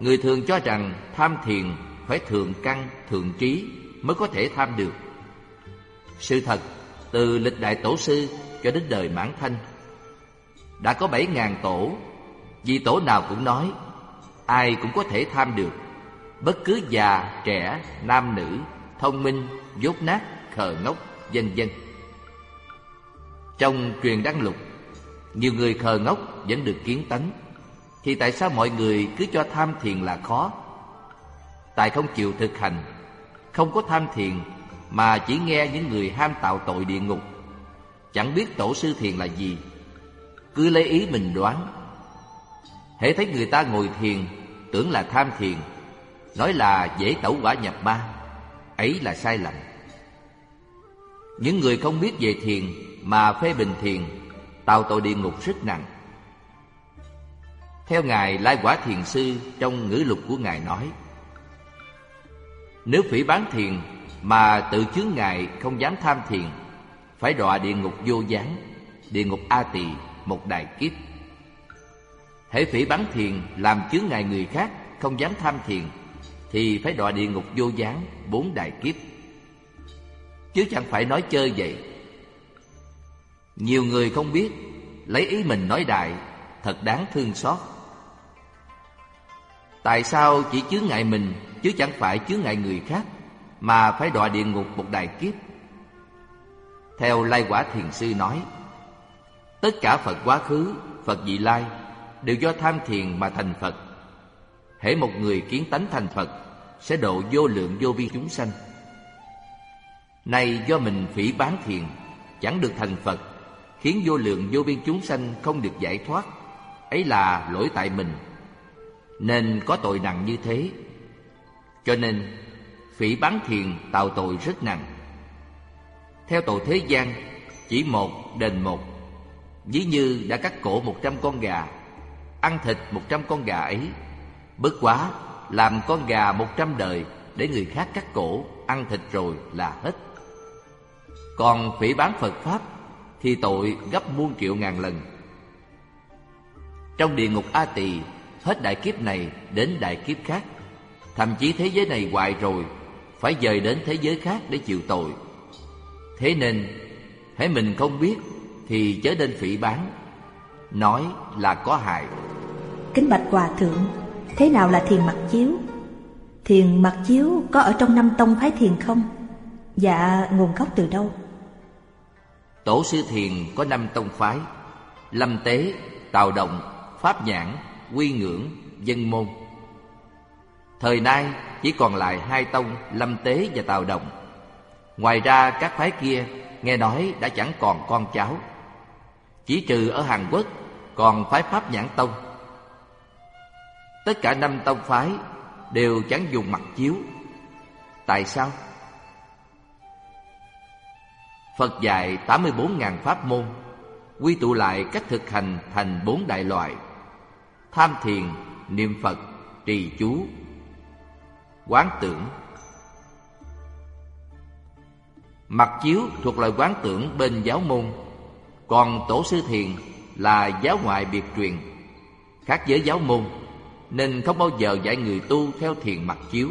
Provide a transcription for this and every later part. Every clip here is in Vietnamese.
Người thường cho rằng tham thiền phải thượng căn, thượng trí mới có thể tham được. Sự thật, từ lịch đại tổ sư cho đến đời Mãn Thanh, đã có 7.000 tổ, vị tổ nào cũng nói ai cũng có thể tham được, bất cứ già, trẻ, nam, nữ, thông minh, dốt nát, khờ ngốc, vân vân. Trong truyền đăng lục, nhiều người khờ ngốc vẫn được kiến tánh, thì tại sao mọi người cứ cho tham thiền là khó? Tại không chịu thực hành, không có tham thiền mà chỉ nghe những người ham tạo tội địa ngục, chẳng biết tổ sư thiền là gì, cứ lấy ý mình đoán. hễ thấy người ta ngồi thiền tưởng là tham thiền, nói là dễ tẩu hỏa nhập ma, ấy là sai lầm. Những người không biết về thiền mà phê bình thiền, tạo tội địa ngục rất nặng. Theo Ngài Lai Quả Thiền Sư, trong ngữ lục của Ngài nói, nếu phỉ báng thiền mà tự chướng ngại không dám tham thiền, phải đọa địa ngục vô gián, địa ngục A Tỳ một đại kiếp. Hễ phỉ báng thiền làm chướng ngại người khác không dám tham thiền, thì phải đọa địa ngục vô gián 4 đại kiếp. Chứ chẳng phải nói chơi vậy. Nhiều người không biết, lấy ý mình nói đại, thật đáng thương xót. Tại sao chỉ chướng ngại mình chứ chẳng phải chướng ngại người khác, mà phải đọa địa ngục một đại kiếp? Theo Lai Quả Thiền Sư nói, tất cả Phật quá khứ, Phật vị lai đều do tham thiền mà thành Phật. Hễ một người kiến tánh thành Phật, sẽ độ vô lượng vô biên chúng sanh. Nay do mình phỉ báng thiền, chẳng được thành Phật, khiến vô lượng vô biên chúng sanh không được giải thoát, ấy là lỗi tại mình, nên có tội nặng như thế. Cho nên phỉ báng thiền tạo tội rất nặng. Theo tội thế gian, chỉ một đền một. Ví như đã cắt cổ 100 con gà, ăn thịt 100 con gà ấy, bất quá làm con gà 100 đời để người khác cắt cổ, ăn thịt rồi là hết. Còn phỉ báng Phật Pháp thì tội gấp muôn triệu ngàn lần. Trong địa ngục A Tỳ, hết đại kiếp này đến đại kiếp khác, thậm chí thế giới này hoại rồi, phải dời đến thế giới khác để chịu tội. Thế nên hễ mình không biết thì chớ nên phỉ báng, nói là có hại. Kính bạch Hòa Thượng, thế nào là thiền mặc chiếu? Thiền mặc chiếu có ở trong 5 tông phái thiền không? Dạ, nguồn gốc từ đâu? Tổ sư thiền có 5 tông phái: Lâm Tế, Tào Động, Pháp Nhãn, Quy Ngưỡng, Dân Môn. Thời nay chỉ còn lại 2 tông Lâm Tế và Tào Động. Ngoài ra các phái kia nghe nói đã chẳng còn con cháu. Chỉ trừ ở Hàn Quốc còn phái Pháp Nhãn Tông. Tất cả 5 tông phái đều chẳng dùng mặc chiếu. Tại sao? Phật dạy 84.000 pháp môn, quy tụ lại cách thực hành thành 4 đại loại: tham thiền, niệm Phật, trì chú, quán tưởng. Mặc chiếu thuộc loại quán tưởng bên giáo môn, còn tổ sư thiền là giáo ngoại biệt truyền, khác với giáo môn, nên không bao giờ dạy người tu theo thiền mặc chiếu.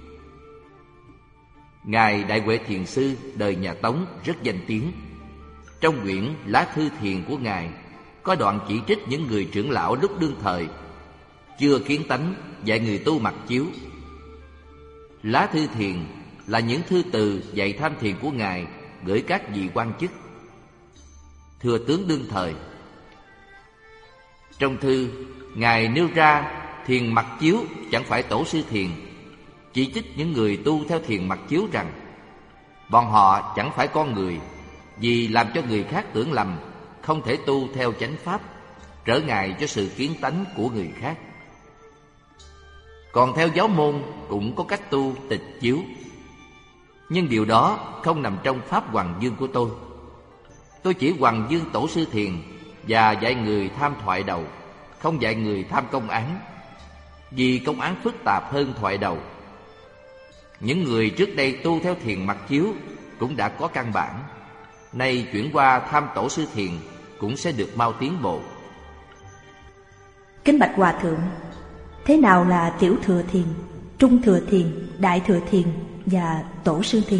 Ngài Đại Huệ Thiền Sư đời nhà Tống rất danh tiếng. Trong quyển Lá Thư Thiền của Ngài có đoạn chỉ trích những người trưởng lão lúc đương thời chưa kiến tánh dạy người tu mặc chiếu. Lá Thư Thiền là những thư từ dạy tham thiền của Ngài gửi các vị quan chức, thừa tướng đương thời. Trong thư, Ngài nêu ra thiền mặc chiếu chẳng phải tổ sư thiền, chỉ trích những người tu theo thiền mặc chiếu rằng bọn họ chẳng phải con người, vì làm cho người khác tưởng lầm, không thể tu theo chánh pháp, trở ngại cho sự kiến tánh của người khác. Còn theo giáo môn cũng có cách tu tịch chiếu, nhưng điều đó không nằm trong pháp Hoằng Dương của tôi. Tôi chỉ Hoằng Dương tổ sư thiền và dạy người tham thoại đầu, không dạy người tham công án, vì công án phức tạp hơn thoại đầu. Những người trước đây tu theo thiền mặc chiếu cũng đã có căn bản, nay chuyển qua tham tổ sư thiền cũng sẽ được mau tiến bộ. Kính bạch Hòa Thượng, Thế nào là tiểu thừa thiền, trung thừa thiền, đại thừa thiền và tổ sư thiền?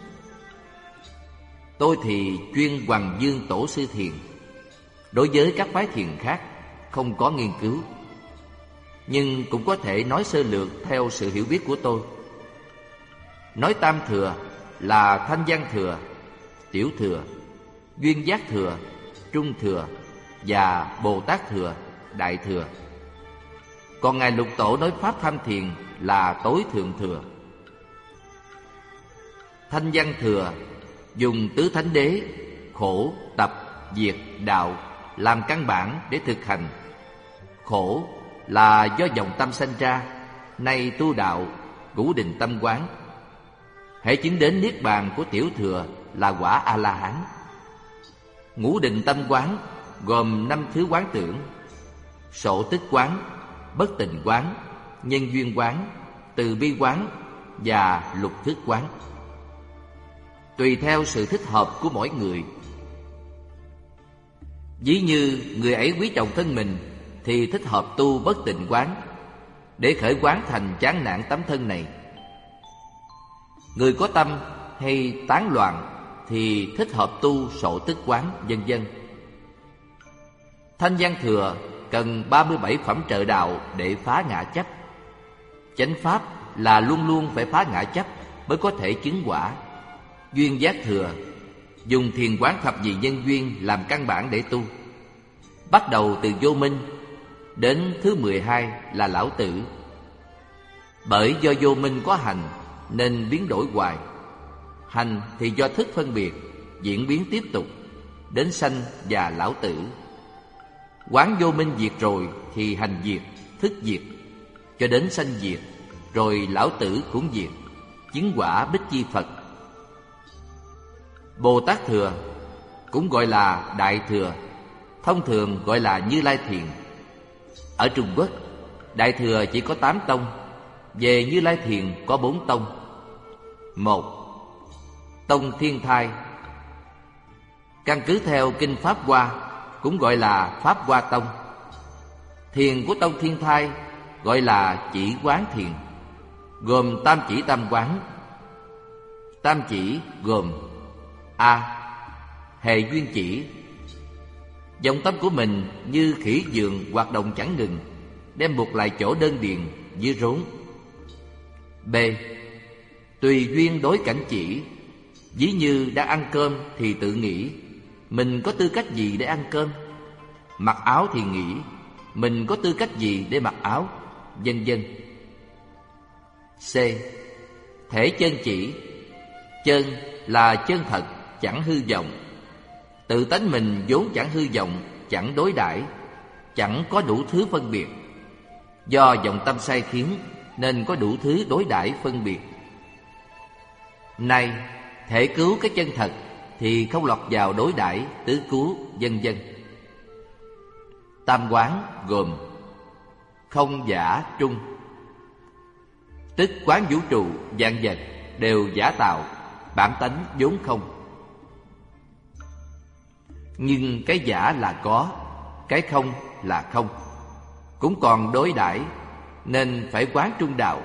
Tôi thì chuyên Hoằng Dương tổ sư thiền. Đối với các phái thiền khác không có nghiên cứu, nhưng cũng có thể nói sơ lược theo sự hiểu biết của tôi. Nói tam thừa là Thanh Văn thừa, tiểu thừa, Duyên Giác thừa, trung thừa và Bồ Tát thừa, đại thừa. Còn Ngài Lục Tổ nói pháp tham thiền là tối thượng thừa. Thanh Văn thừa dùng tứ thánh đế, khổ, tập, diệt, đạo làm căn bản để thực hành. Khổ là do vọng tâm sanh ra, nay tu đạo, ngũ định tâm quán. Hễ chứng đến niết bàn của tiểu thừa là quả A-la-hán. Ngũ định tâm quán gồm 5 thứ quán tưởng: sổ tức quán, bất tình quán, nhân duyên quán, từ bi quán và lục thức quán. Tùy theo sự thích hợp của mỗi người. Ví như người ấy quý trọng thân mình thì thích hợp tu bất tịnh quán để khởi quán thành chán nản tấm thân này. Người có tâm hay tán loạn thì thích hợp tu sổ tức quán, vân vân. Thanh Văn thừa cần 37 phẩm trợ đạo để phá ngã chấp. Chánh pháp là luôn luôn phải phá ngã chấp mới có thể chứng quả. Duyên Giác thừa dùng thiền quán thập nhị nhân duyên làm căn bản để tu. Bắt đầu từ vô minh, đến thứ 12 là lão tử. Bởi do vô minh có hành nên biến đổi hoài. Hành thì do thức phân biệt, diễn biến tiếp tục, đến sanh và lão tử. Quán vô minh diệt rồi thì hành diệt, thức diệt, cho đến sanh diệt, rồi lão tử cũng diệt, chứng quả Bích Chi Phật. Bồ Tát thừa cũng gọi là đại thừa, thông thường gọi là Như Lai thiền. Ở Trung Quốc, đại thừa chỉ có 8 tông, về Như Lai thiền có 4 tông. 1. Tông Thiên Thai. Căn cứ theo kinh Pháp Hoa, cũng gọi là Pháp Hoa tông. Thiền của tông Thiên Thai gọi là chỉ quán thiền, gồm tam chỉ tam quán. Tam chỉ gồm: A. Hệ duyên chỉ. Vọng tâm của mình như khỉ giường hoạt động chẳng ngừng, đem buộc lại chỗ đơn điền như rốn. B. Tùy duyên đối cảnh chỉ. Ví như đang ăn cơm thì tự nghĩ mình có tư cách gì để ăn cơm. Mặc áo thì nghĩ mình có tư cách gì để mặc áo, vân vân. C. Thể chân chỉ. Chân là chân thật, chẳng hư vọng. Tự tánh mình vốn chẳng hư vọng, chẳng đối đãi, chẳng có đủ thứ phân biệt. Do vọng tâm sai khiến nên có đủ thứ đối đãi phân biệt. Nay thể cứu cái chân thật thì không lọt vào đối đãi, tứ cứu, vân vân. Tam quán gồm không giả trung, tức quán vũ trụ vạn vật đều giả tạo, bản tánh vốn không. Nhưng cái giả là có, cái không là không, cũng còn đối đãi, nên phải quán trung đạo.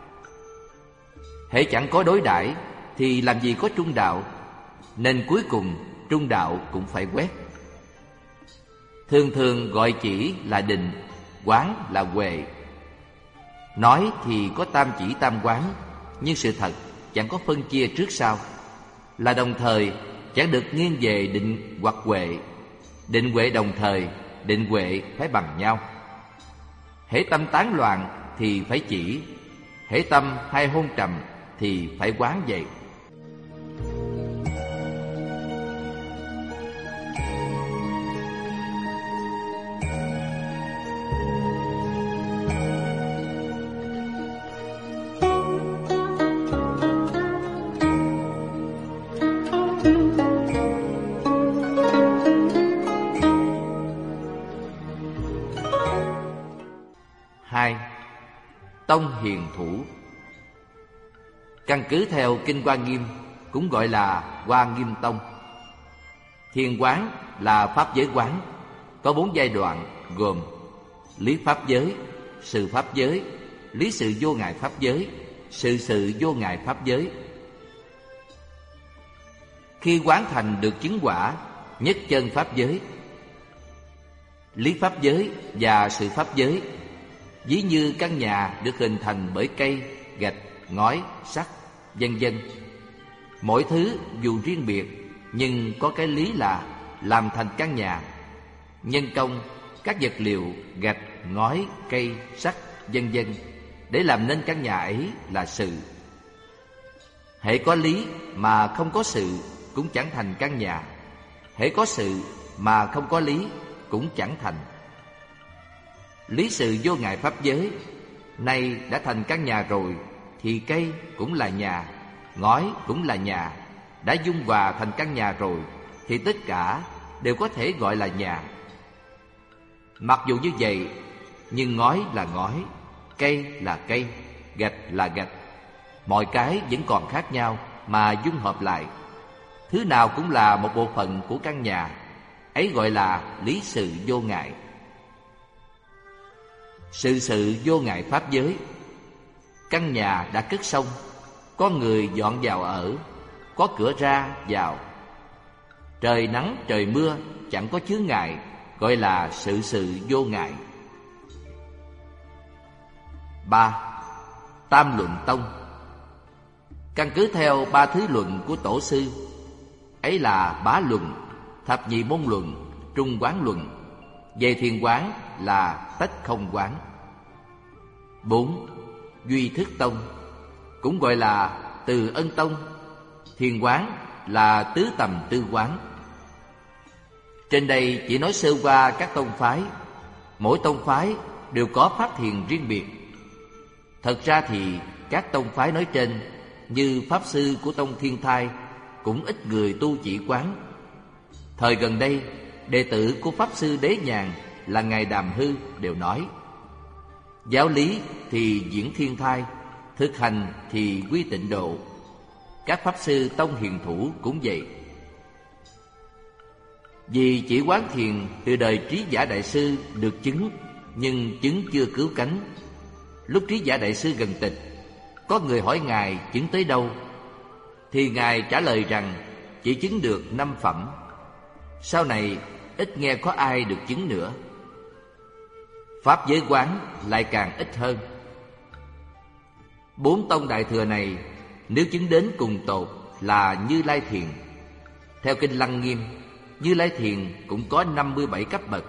Hễ chẳng có đối đãi thì làm gì có trung đạo, nên cuối cùng trung đạo cũng phải quét. Thường thường gọi chỉ là định, quán là huệ. Nói thì có tam chỉ tam quán, nhưng sự thật chẳng có phân chia trước sau, là đồng thời, chẳng được nghiêng về định hoặc huệ. Định huệ đồng thời, định huệ phải bằng nhau. Hễ tâm tán loạn thì phải chỉ, hễ tâm hay hôn trầm thì phải quán vậy. Tông Hiền Thủ. Căn cứ theo Kinh Hoa Nghiêm, cũng gọi là Hoa Nghiêm Tông. Thiền quán là pháp giới quán, có 4 giai đoạn gồm lý pháp giới, sự pháp giới, lý sự vô ngại pháp giới, sự vô ngại pháp giới. Khi quán thành được chứng quả nhất chân pháp giới, lý pháp giới và sự pháp giới, ví như căn nhà được hình thành bởi cây, gạch, ngói, sắt, vân vân. Mỗi thứ dù riêng biệt nhưng có cái lý là làm thành căn nhà. Nhân công các vật liệu gạch, ngói, cây, sắt, vân vân để làm nên căn nhà ấy là sự. Hễ có lý mà không có sự cũng chẳng thành căn nhà. Hễ có sự mà không có lý cũng chẳng thành. Lý sự vô ngại pháp giới nay đã thành căn nhà rồi, thì cây cũng là nhà, ngói cũng là nhà. Đã dung hòa thành căn nhà rồi thì tất cả đều có thể gọi là nhà. Mặc dù như vậy, nhưng ngói là ngói, cây là cây, gạch là gạch. Mọi cái vẫn còn khác nhau mà dung hợp lại. Thứ nào cũng là một bộ phận của căn nhà. Ấy gọi là lý sự vô ngại. Sự vô ngại pháp giới. Căn nhà đã cất xong, có người dọn vào ở, có cửa ra vào. Trời nắng trời mưa chẳng có chướng ngại, gọi là sự vô ngại. 3. Tam luận tông. Căn cứ theo 3 thứ luận của tổ sư, ấy là Bá luận, Thập nhị môn luận, Trung quán luận. Về thiền quán là tách không quán. 4. Duy thức tông, cũng gọi là Từ ân tông. Thiền quán là tứ tầm tư quán. Trên đây chỉ nói sơ qua các tông phái. Mỗi tông phái đều có pháp thiền riêng biệt. Thật ra thì các tông phái nói trên, như pháp sư của tông Thiên Thai, cũng ít người tu chỉ quán. Thời gần đây, đệ tử của pháp sư Đế Nhàn là ngài Đàm Hư đều nói: giáo lý thì diễn Thiên Thai, thực hành thì quy Tịnh Độ. Các pháp sư tông hiền thủ cũng vậy. Vì chỉ quán thiền từ đời Trí Giả Đại Sư được chứng, nhưng chứng chưa cứu cánh. Lúc Trí Giả Đại Sư gần tịch, có người hỏi ngài chứng tới đâu, thì ngài trả lời rằng chỉ chứng được 5 phẩm. Sau này ít nghe có ai được chứng nữa. Pháp giới quán lại càng ít hơn. 4 tông đại thừa này nếu chứng đến cùng tột là Như Lai Thiền. Theo kinh Lăng Nghiêm, Như Lai Thiền cũng có 57 cấp bậc.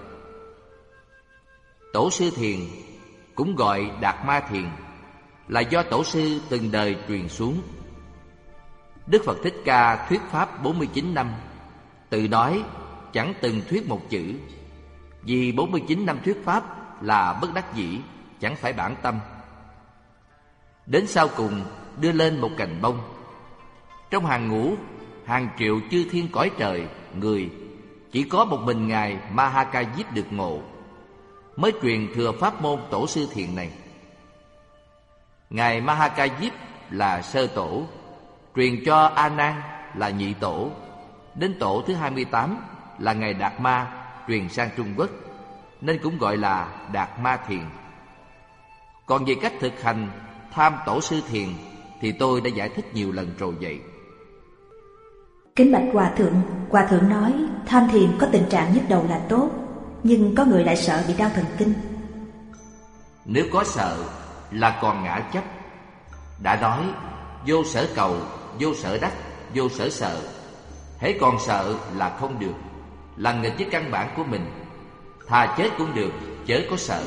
Tổ sư Thiền cũng gọi Đạt Ma Thiền, là do tổ sư từng đời truyền xuống. Đức Phật Thích Ca thuyết pháp 49 năm, tự nói chẳng từng thuyết một chữ. Vì 49 năm thuyết pháp là bất đắc dĩ, chẳng phải bản tâm. Đến sau cùng đưa lên một cành bông. Trong hàng ngũ hàng triệu chư thiên cõi trời người, chỉ có một mình ngài Ma Ha Ca Diếp được ngộ, mới truyền thừa pháp môn tổ sư Thiền này. Ngài Ma Ha Ca Diếp là sơ tổ, truyền cho A Nan là nhị tổ. Đến tổ thứ 28 là ngài Đạt Ma, truyền sang Trung Quốc, nên cũng gọi là Đạt Ma Thiền. Còn về cách thực hành tham tổ sư Thiền thì tôi đã giải thích nhiều lần rồi vậy. Kính bạch Hòa thượng nói tham thiền có tình trạng nhức đầu là tốt, nhưng có người lại sợ bị đau thần kinh. Nếu có sợ là còn ngã chấp. Đã nói vô sở cầu, vô sở đắc, vô sở sợ. Hễ còn sợ là không được, là nghịch với căn bản của mình. Thà chết cũng được, chớ có sợ.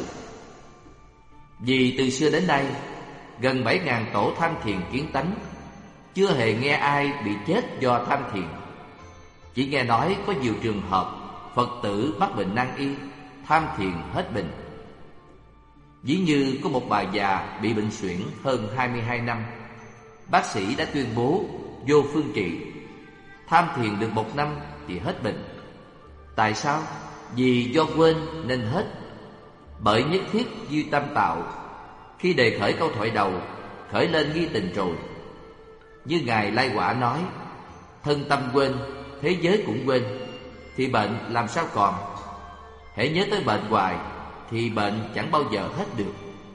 Vì từ xưa đến nay, gần 7.000 tổ tham thiền kiến tánh, chưa hề nghe ai bị chết do tham thiền. Chỉ nghe nói có nhiều trường hợp Phật tử mắc bệnh nan y, tham thiền hết bệnh. Ví như có một bà già bị bệnh suyễn hơn 22 năm, bác sĩ đã tuyên bố vô phương trị. Tham thiền được 1 năm thì hết bệnh. Tại sao? Vì do quên nên hết. Bởi nhất thiết duy tâm tạo. Khi đề khởi câu thoại đầu, khởi lên nghi tình rồi. Như ngài Lai Quả nói, thân tâm quên, thế giới cũng quên, thì bệnh làm sao còn? Hễ nhớ tới bệnh hoài thì bệnh chẳng bao giờ hết được.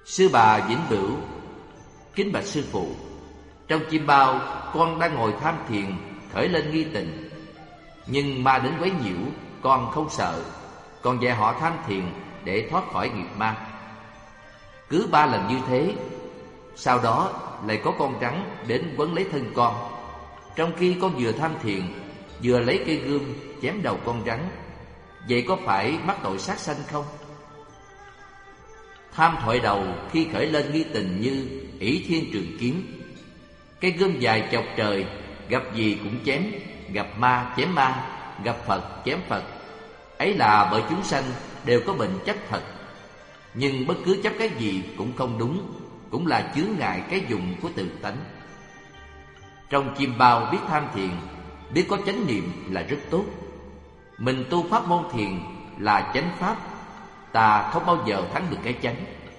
Sư bà Vĩnh Bửu: Kính bạch sư phụ, trong chim bao con đang ngồi tham thiền, khởi lên nghi tình, nhưng ma đến quấy nhiễu, con không sợ. Con dạy họ tham thiền để thoát khỏi nghiệp ma. Cứ 3 lần như thế, sau đó lại có con rắn đến quấn lấy thân con, trong khi con vừa tham thiền vừa lấy cây gươm chém đầu con rắn. Vậy có phải mắc tội sát sanh không? Tham thoại đầu khi khởi lên nghi tình như ỷ thiên trường kiếm, cây gươm dài chọc trời, gặp gì cũng chém, gặp ma chém ma, gặp Phật chém Phật. Ấy là bởi chúng sanh đều có bệnh chấp thật. Nhưng bất cứ chấp cái gì cũng không đúng, cũng là chướng ngại cái dùng của tự tánh. Trong chim bao biết tham thiền, biết có chánh niệm là rất tốt. Mình tu pháp môn thiền là chánh pháp, ta không bao giờ thắng được cái chánh.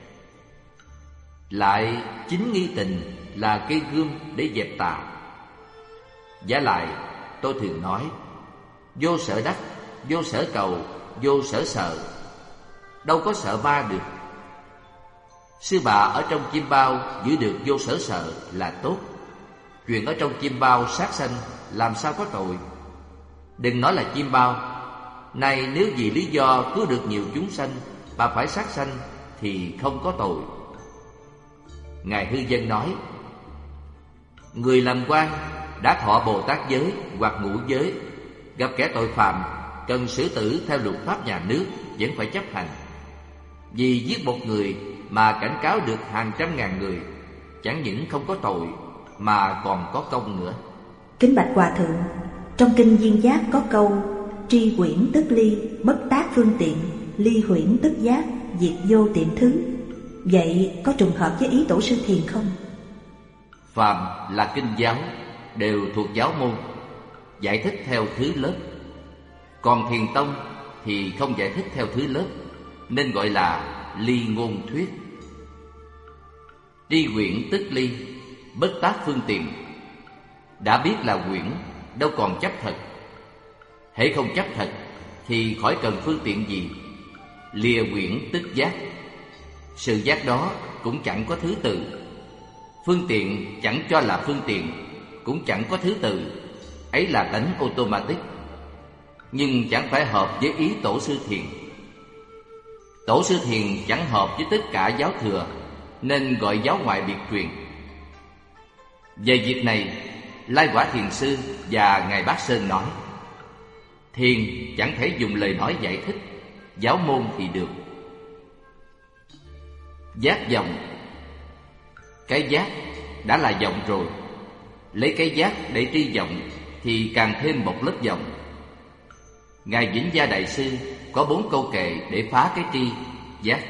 Lại chính nghi tình là cây gươm để dẹp tà. Giả lại tôi thường nói: vô sở đắc, vô sở cầu, vô sở sợ. Đâu có sợ ma được. Sư bà ở trong chim bao giữ được vô sở sợ là tốt. Chuyện ở trong chim bao sát sanh làm sao có tội. Đừng nói là chim bao, này nếu vì lý do cứu được nhiều chúng sanh bà phải sát sanh thì không có tội. Ngài Hư Dân nói: người làm quan đã thọ Bồ Tát giới hoặc ngũ giới, gặp kẻ tội phạm cần xử tử theo luật pháp nhà nước vẫn phải chấp hành. Vì giết một người mà cảnh cáo được hàng trăm ngàn người, chẳng những không có tội mà còn có công nữa. Kính bạch Hòa Thượng, trong kinh Duyên Giác có câu: tri quyển tức ly, bất tác phương tiện, ly huyễn tức giác, diệt vô tiệm thứ. Vậy có trùng hợp với ý Tổ sư Thiền không? Phàm là kinh giáo đều thuộc giáo môn, giải thích theo thứ lớp. Còn Thiền tông thì không giải thích theo thứ lớp, nên gọi là ly ngôn thuyết. Tri quyển tức ly, bất tác phương tiện. Đã biết là quyển, đâu còn chấp thật. hễ không chấp thật thì khỏi cần phương tiện gì. Lìa quyển tức giác. Sự giác đó cũng chẳng có thứ tự. Phương tiện chẳng cho là phương tiện, cũng chẳng có thứ tự. Ấy là tánh automatic. Nhưng chẳng phải hợp với ý Tổ sư Thiền. Tổ sư Thiền chẳng hợp với tất cả giáo thừa, nên gọi giáo ngoại biệt truyền. Về việc này, Lai Quả Thiền Sư và Ngài Bát Sơn nói: thiền chẳng thể dùng lời nói giải thích, giáo môn thì được. Giác vọng. Cái giác đã là vọng rồi, lấy cái giác để tri vọng thì càng thêm một lớp vọng. Ngài Vĩnh Gia Đại Sư có 4 câu kệ để phá cái tri, giác.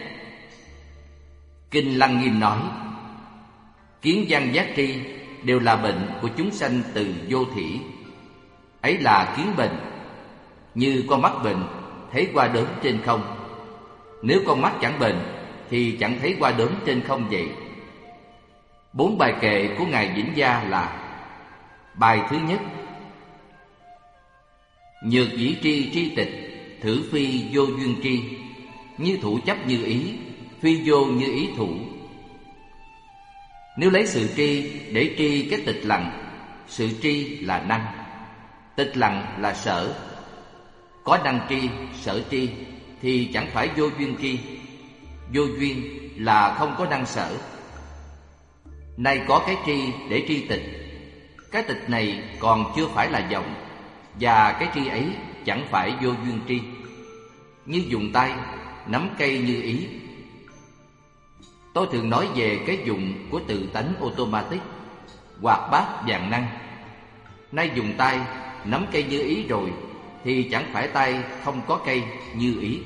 Kinh Lăng Nghiêm nói: kiến văn giác tri đều là bệnh của chúng sanh từ vô thỉ. Ấy là kiến bệnh, như con mắt bệnh thấy qua đốm trên không. Nếu con mắt chẳng bệnh thì chẳng thấy qua đốm trên không vậy. 4 bài kệ của Ngài Vĩnh Gia là: bài thứ nhất: nhược dĩ tri tri tịch, thử phi vô duyên tri. Như thủ chấp như ý, phi vô như ý thủ. Nếu lấy sự tri để tri cái tịch lặng, sự tri là năng, tịch lặng là sở. Có năng tri, sở tri thì chẳng phải vô duyên tri. Vô duyên là không có năng sở. Nay có cái tri để tri tịch. Cái tịch này còn chưa phải là vọng, và cái tri ấy chẳng phải vô duyên tri. Như dùng tay nắm cây như ý. Tôi thường nói về cái dùng của tự tánh automatic, hoạt bát vạn năng. Nay dùng tay nắm cây như ý rồi thì chẳng phải tay không có cây như ý.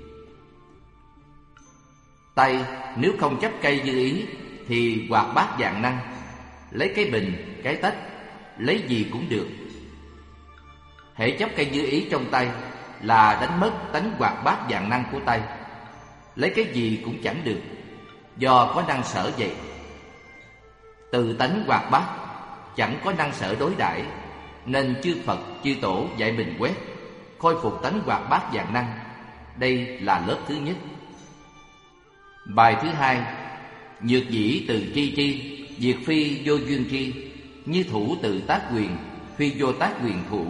Tay nếu không chấp cây như ý thì hoạt bát vạn năng. Lấy cái bình, cái tách, lấy gì cũng được. Hễ chấp cây như ý trong tay là đánh mất tánh hoạt bát vạn năng của tay. Lấy cái gì cũng chẳng được, do có năng sở vậy. Từ tánh hoạt bát chẳng có năng sở đối đãi, nên chư Phật, chư Tổ dạy mình quét, khôi phục tánh hoạt bát vạn năng. Đây là lớp thứ nhất. Bài thứ hai: Nhược dĩ từ tri tri, diệt phi vô duyên tri. Như thủ từ tác quyền, phi vô tác quyền thủ.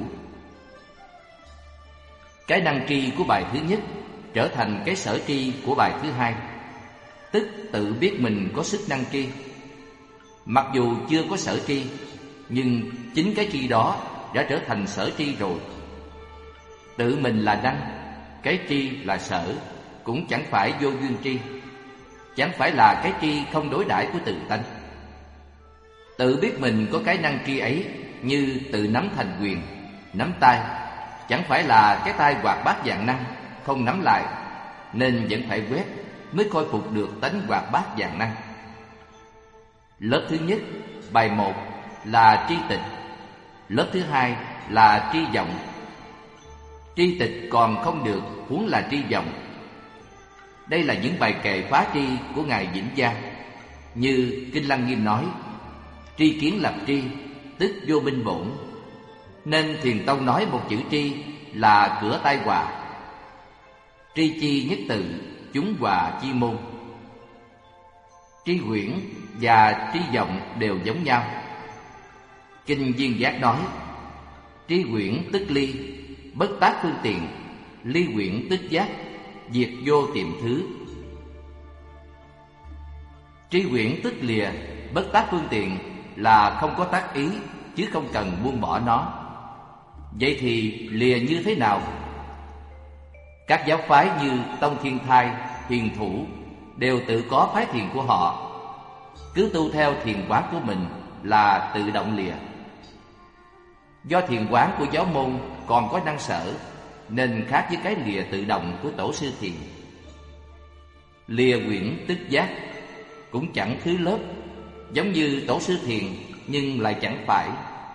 Cái năng tri của bài thứ nhất trở thành cái sở tri của bài thứ hai, tức tự biết mình có sức năng tri. Mặc dù chưa có sở tri, nhưng chính cái tri đó đã trở thành sở tri rồi. Tự mình là năng, cái tri là sở, cũng chẳng phải vô duyên tri, chẳng phải là cái tri không đối đãi của tự tánh. Tự biết mình có cái năng tri ấy như tự nắm thành quyền, nắm tay, chẳng phải là cái tay hoạt bát dạng năng, không nắm lại, nên vẫn phải quét mới khôi phục được tánh hoạt bát dạng năng. Lớp thứ nhất, bài 1 là tri tịch, lớp thứ hai là tri vọng. Tri tịch còn không được, huống là tri vọng. Đây là những bài kệ phá tri của Ngài Vĩnh Gia. Như Kinh Lăng Nghiêm nói, tri kiến lập tri, tức vô minh bổn. Nên Thiền Tông nói một chữ tri là cửa tai họa. Tri chi nhất tự, chúng hòa chi môn. Tri huyễn và tri vọng đều giống nhau. Kinh Viên Giác nói, tri huyễn tức ly, bất tác phương tiện. Ly huyễn tức giác, diệt vô tiệm thứ. Tri huyễn tức lìa, bất tác phương tiện là không có tác ý, chứ không cần buông bỏ nó. Vậy thì lìa như thế nào? Các giáo phái như Tông Thiên Thai, Thiền Thủ đều tự có phái thiền của họ. Cứ tu theo thiền quán của mình là tự động lìa. Do thiền quán của giáo môn còn có năng sở, nên khác với cái lìa tự động của tổ sư thiền. Lìa quyển tức giác cũng chẳng thứ lớp, giống như tổ sư thiền nhưng lại chẳng phải.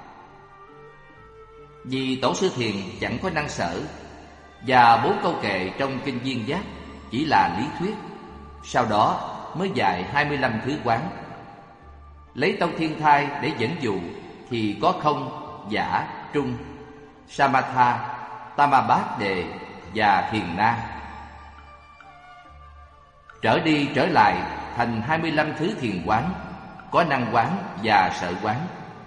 Vì tổ sư thiền chẳng có năng sở, và 4 câu kệ trong Kinh Viên Giác chỉ là lý thuyết, sau đó mới dạy 25 thứ quán. Lấy Tông Thiên Thai để dẫn dụ thì có không, giả, trung, samatha, tamabát đề và thiền na. Trở đi trở lại thành 25 thứ thiền quán, có năng quán và sở quán.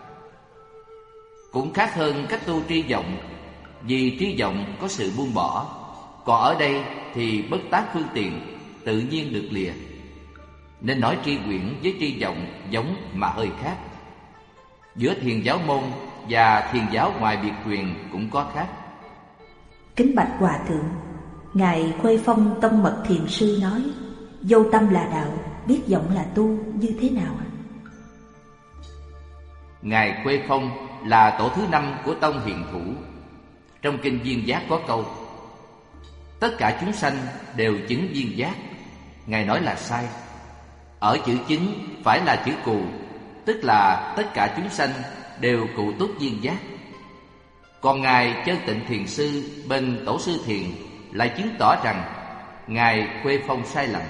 Cũng khác hơn cách tu tri vọng, vì tri vọng có sự buông bỏ, còn ở đây thì bất tác phương tiện, tự nhiên được lìa. Nên nói tri quyển với tri vọng giống mà hơi khác. Giữa thiền giáo môn và thiền giáo ngoài biệt truyền cũng có khác. Kính bạch Hòa Thượng, Ngài Khuê Phong Tông Mật Thiền Sư nói, vô tâm là đạo, biết vọng là tu, như thế nào ạ? Ngài Khuê Phong là tổ thứ 5 của Tông Hiền Thủ. Trong Kinh Viên Giác có câu, tất cả chúng sanh đều chứng viên giác. Ngài nói là sai. Ở chữ chứng phải là chữ cù, tức là tất cả chúng sanh đều cụ túc viên giác. Còn Ngài Chân Tịnh Thiền Sư bên tổ sư thiền lại chứng tỏ rằng Ngài Khuê Phong sai lầm.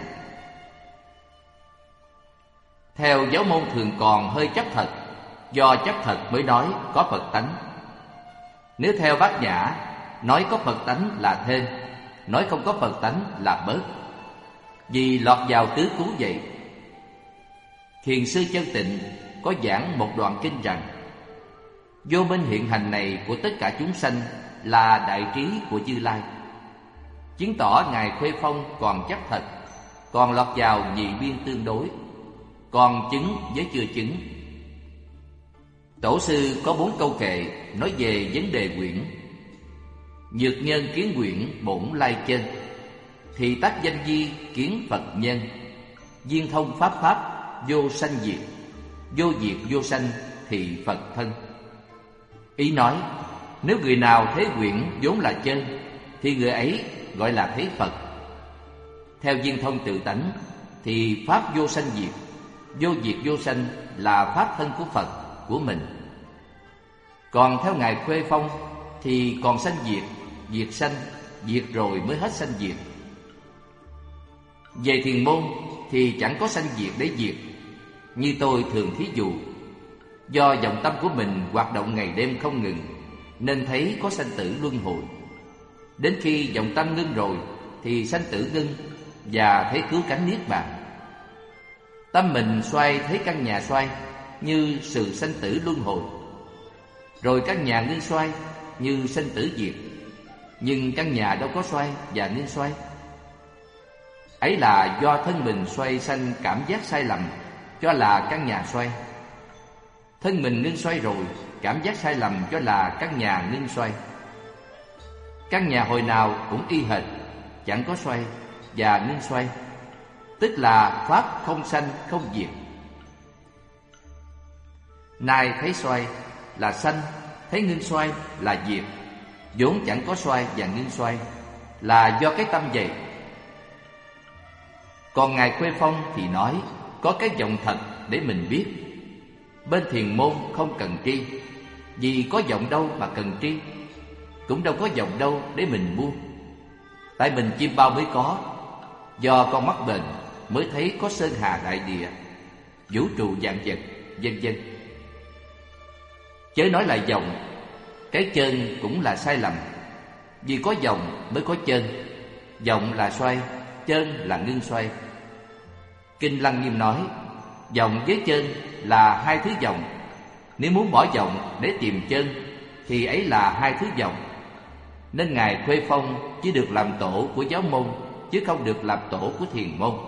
Theo giáo môn thường còn hơi chấp thật, do chấp thật mới nói có Phật tánh. Nếu theo Bát Nhã, nói có Phật tánh là thêm, nói không có Phật tánh là bớt, vì lọt vào tứ cứu vậy. Thiền sư Chân Tịnh có giảng một đoạn kinh rằng, vô minh hiện hành này của tất cả chúng sanh là đại trí của Như Lai, chứng tỏ Ngài Khuê Phong còn chấp thật, còn lọt vào nhị biên tương đối, còn chứng với chưa chứng. Tổ sư có 4 câu kệ nói về vấn đề quyển. Nhược nhân kiến quyển bổn lai chân, thì tác danh di kiến Phật nhân. Viên thông pháp pháp vô sanh diệt, vô diệt vô sanh thì Phật thân. Ý nói, nếu người nào thấy quyển vốn là chân thì người ấy gọi là thấy Phật. Theo viên thông tự tánh thì pháp vô sanh diệt, vô diệt vô sanh là pháp thân của Phật, của mình. Còn theo Ngài Khuê Phong thì còn sanh diệt, diệt sanh, diệt rồi mới hết sanh diệt. Về thiền môn thì chẳng có sanh diệt để diệt. Như tôi thường thí dụ, do vọng tâm của mình hoạt động ngày đêm không ngừng, nên thấy có sanh tử luân hồi. Đến khi vọng tâm ngưng rồi thì sanh tử ngưng, và thấy cứu cánh niết bàn. Tâm mình xoay thấy căn nhà xoay, như sự sanh tử luân hồi. Rồi căn nhà ngưng xoay, như sanh tử diệt. Nhưng căn nhà đâu có xoay và ngưng xoay. Ấy là do thân mình xoay sanh cảm giác sai lầm, cho là căn nhà xoay. Thân mình ngưng xoay rồi, cảm giác sai lầm cho là căn nhà ngưng xoay. Căn nhà hồi nào cũng y hệt, chẳng có xoay và ngưng xoay, tức là pháp không sanh không diệt. Nay thấy xoay là sanh, thấy ngưng xoay là diệt. vốn chẳng có xoay và ngưng xoay, là do cái tâm vậy. Còn Ngài Khuê Phong thì nói có cái vọng thật để mình biết. Bên thiền môn không cần tri, vì có vọng đâu mà cần tri, cũng đâu có vọng đâu để mình buông. Tại mình chim bao mới có, do con mắt bền mới thấy có sơn hà đại địa, vũ trụ vạn vật, vân vân. Chớ nói là vọng, cái chân cũng là sai lầm. Vì có vọng mới có chân, vọng là xoay, chân là ngưng xoay. Kinh Lăng Nghiêm nói vọng với chân là hai thứ vọng. Nếu muốn bỏ vọng để tìm chân thì ấy là hai thứ vọng. Nên Ngài Khuê Phong chỉ được làm tổ của giáo môn, chứ không được làm tổ của thiền môn.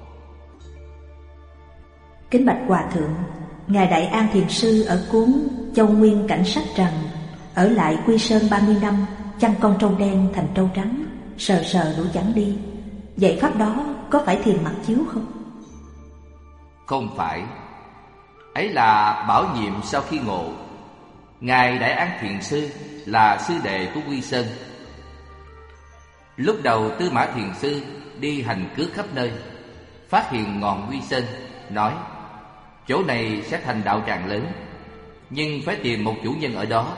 Kính bạch Hòa Thượng, Ngài Đại An Thiền Sư ở cuốn Châu Nguyên Cảnh sách rằng ở lại Quy Sơn 30 năm, chăn con trâu đen thành trâu trắng, sờ sờ đủ chẳng đi. Vậy pháp đó có phải thiền mặc chiếu không? Không phải. Ấy là bảo nhiệm sau khi ngộ. Ngài Đại An Thiền Sư là sư đệ của Quy Sơn. Lúc đầu Tư Mã Thiền Sư đi hành cước khắp nơi, phát hiện ngọn Quy Sơn, nói chỗ này sẽ thành đạo tràng lớn, nhưng phải tìm một chủ nhân ở đó.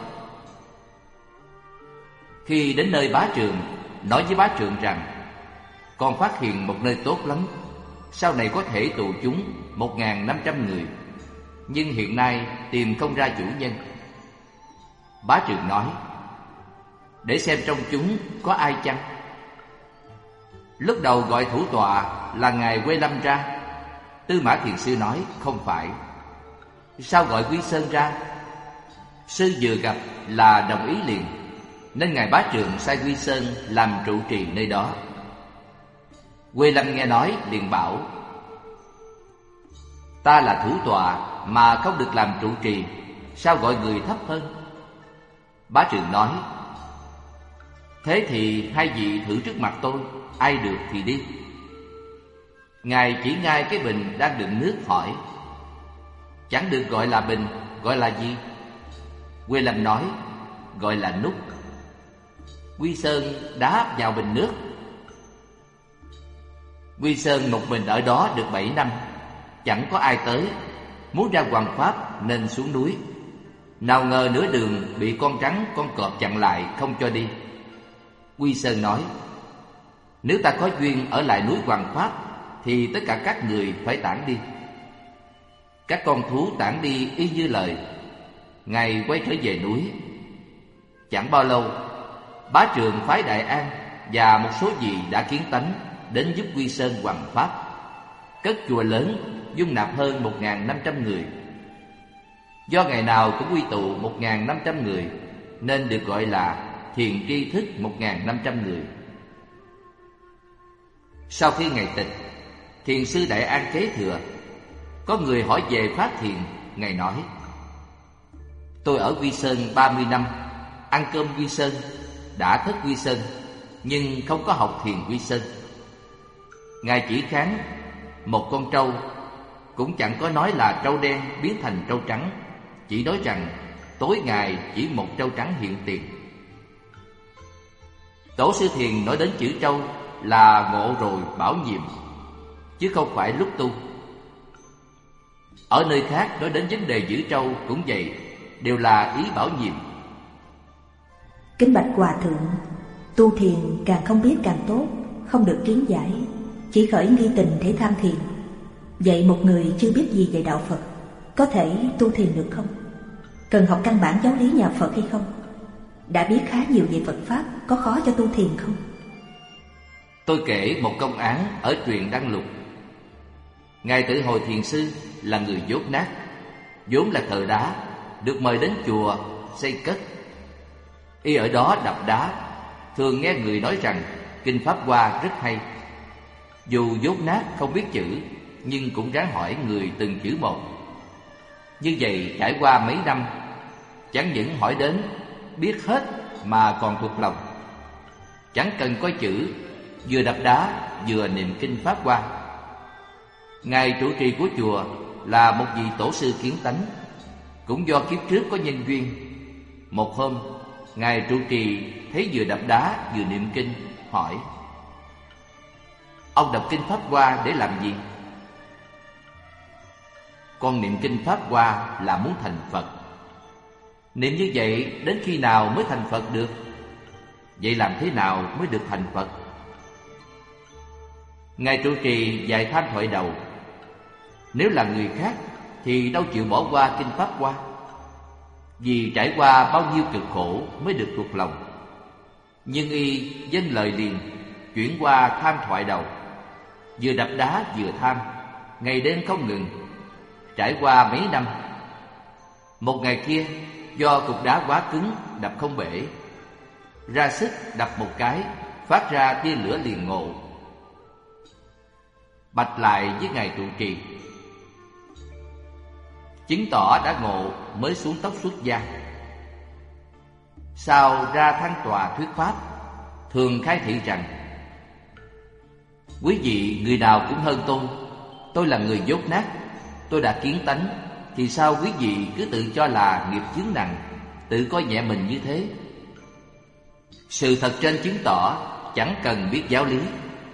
Khi đến nơi Bá Trường, nói với Bá Trường rằng con phát hiện một nơi tốt lắm, sau này có thể tụ chúng 1.500 người, nhưng hiện nay tìm không ra chủ nhân. Bá Trường nói để xem trong chúng có ai chăng. Lúc đầu gọi thủ tọa là Ngài Quê Lâm ra. Tư Mã Thiền Sư nói không phải. Sao gọi Quy Sơn ra? Sư vừa gặp là đồng ý liền, nên Ngài Bá Trường sai Quy Sơn làm trụ trì nơi đó. Quê Lâm nghe nói liền bảo ta là thủ tọa mà không được làm trụ trì, sao gọi người thấp hơn? Bá Trường nói thế thì hai vị thử trước mặt tôi, ai được thì đi. Ngài chỉ ngay cái bình đang đựng nước hỏi chẳng được gọi là bình, gọi là gì? Quê Lâm nói gọi là nút. Quy Sơn đáp vào bình nước. Quy Sơn một mình ở đó được 7 năm, chẳng có ai tới. Muốn ra hoằng pháp nên xuống núi. Nào ngờ nửa đường bị con trắng con cọp chặn lại không cho đi. Quy Sơn nói nếu ta có duyên ở lại núi hoằng pháp thì tất cả các người phải tản đi. Các con thú tản đi y như lời. Ngài quay trở về núi. Chẳng bao lâu, Bá Trường phái Đại An và một số vị đã kiến tánh đến giúp Quy Sơn hoằng pháp, cất chùa lớn dung nạp hơn 1.500 người. Do ngày nào cũng quy tụ 1.500 người nên được gọi là thiền tri thức 1.500 người. Sau khi Ngài tịch, Thiền sư Đại An kế thừa. Có người hỏi về pháp thiền. Ngài nói tôi ở Quy Sơn 30 năm, ăn cơm Quy Sơn, đã thức Quy Sơn, nhưng không có học thiền Quy Sơn. Ngài chỉ kháng một con trâu, cũng chẳng có nói là trâu đen biến thành trâu trắng, chỉ nói rằng tối ngày chỉ một trâu trắng hiện tiền. Tổ sư Thiền nói đến chữ trâu là ngộ rồi bảo nhiệm, chứ không phải lúc tu. Ở nơi khác nói đến vấn đề giữ trâu cũng vậy, đều là ý bảo nhiệm. Kính bạch Hòa Thượng, tu thiền càng không biết càng tốt, không được kiến giải, chỉ khởi nghi tình để tham thiền. Vậy một người chưa biết gì về đạo Phật có thể tu thiền được không? Cần học căn bản giáo lý nhà Phật hay không? Đã biết khá nhiều về Phật Pháp, có khó cho tu thiền không? Tôi kể một công án ở truyện Đăng Lục. Ngài Tự Hồi Thiền Sư là người dốt nát, vốn là thợ đá, được mời đến chùa xây cất. Y ở đó đập đá, thường nghe người nói rằng kinh Pháp Hoa rất hay. Dù dốt nát không biết chữ, nhưng cũng ráng hỏi người từng chữ một. Như vậy trải qua mấy năm, chẳng những hỏi đến biết hết mà còn thuộc lòng. Chẳng cần có chữ, vừa đập đá vừa niệm kinh Pháp Hoa. Ngài trụ trì của chùa là một vị tổ sư kiến tánh. Cũng do kiếp trước có nhân duyên, một hôm ngài trụ trì thấy vừa đập đá vừa niệm kinh, hỏi: "Ông đọc kinh Pháp Hoa để làm gì?" "Con niệm kinh Pháp Hoa là muốn thành Phật." "Niệm như vậy đến khi nào mới thành Phật được?" "Vậy làm thế nào mới được thành Phật?" Ngài trụ trì dạy tham thoại đầu: "Nếu là người khác thì đâu chịu bỏ qua kinh Pháp Hoa, vì trải qua bao nhiêu cực khổ mới được thuộc lòng. Nhưng y dâng lời liền, chuyển qua tham thoại đầu, vừa đập đá vừa tham, ngày đêm không ngừng. Trải qua mấy năm, một ngày kia do cục đá quá cứng đập không bể, ra sức đập một cái, phát ra tia lửa liền ngộ. Bạch lại với ngài trụ trì, chứng tỏ đã ngộ mới xuống tóc xuất gia. Sau ra thăng tòa thuyết pháp, thường khai thị rằng: "Quý vị người nào cũng hơn tôi là người dốt nát, tôi đã kiến tánh, thì sao quý vị cứ tự cho là nghiệp chướng nặng, tự coi nhẹ mình như thế? Sự thật trên chứng tỏ chẳng cần biết giáo lý.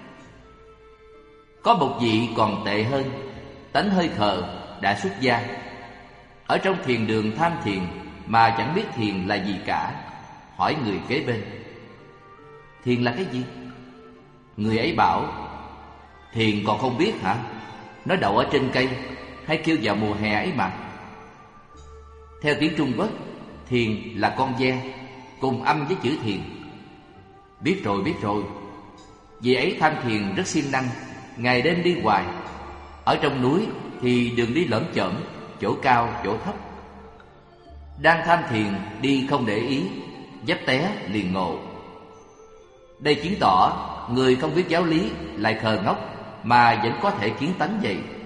Có một vị còn tệ hơn, tánh hơi khờ, đã xuất gia, ở trong thiền đường tham thiền mà chẳng biết thiền là gì cả. Hỏi người kế bên: thiền là cái gì? Người ấy bảo: thiền còn không biết hả? Nó đậu ở trên cây, hay kêu vào mùa hè ấy mà. Theo tiếng Trung Quốc, thiền là con ve, cùng âm với chữ thiền. Biết rồi. Vị ấy tham thiền rất siêng năng, ngày đêm đi hoài. Ở trong núi thì đường đi lởm chởm, chỗ cao chỗ thấp. Đang tham thiền đi không để ý, dấp té liền ngộ. Đây chứng tỏ người không biết giáo lý lại khờ ngốc mà vẫn có thể kiến tánh vậy.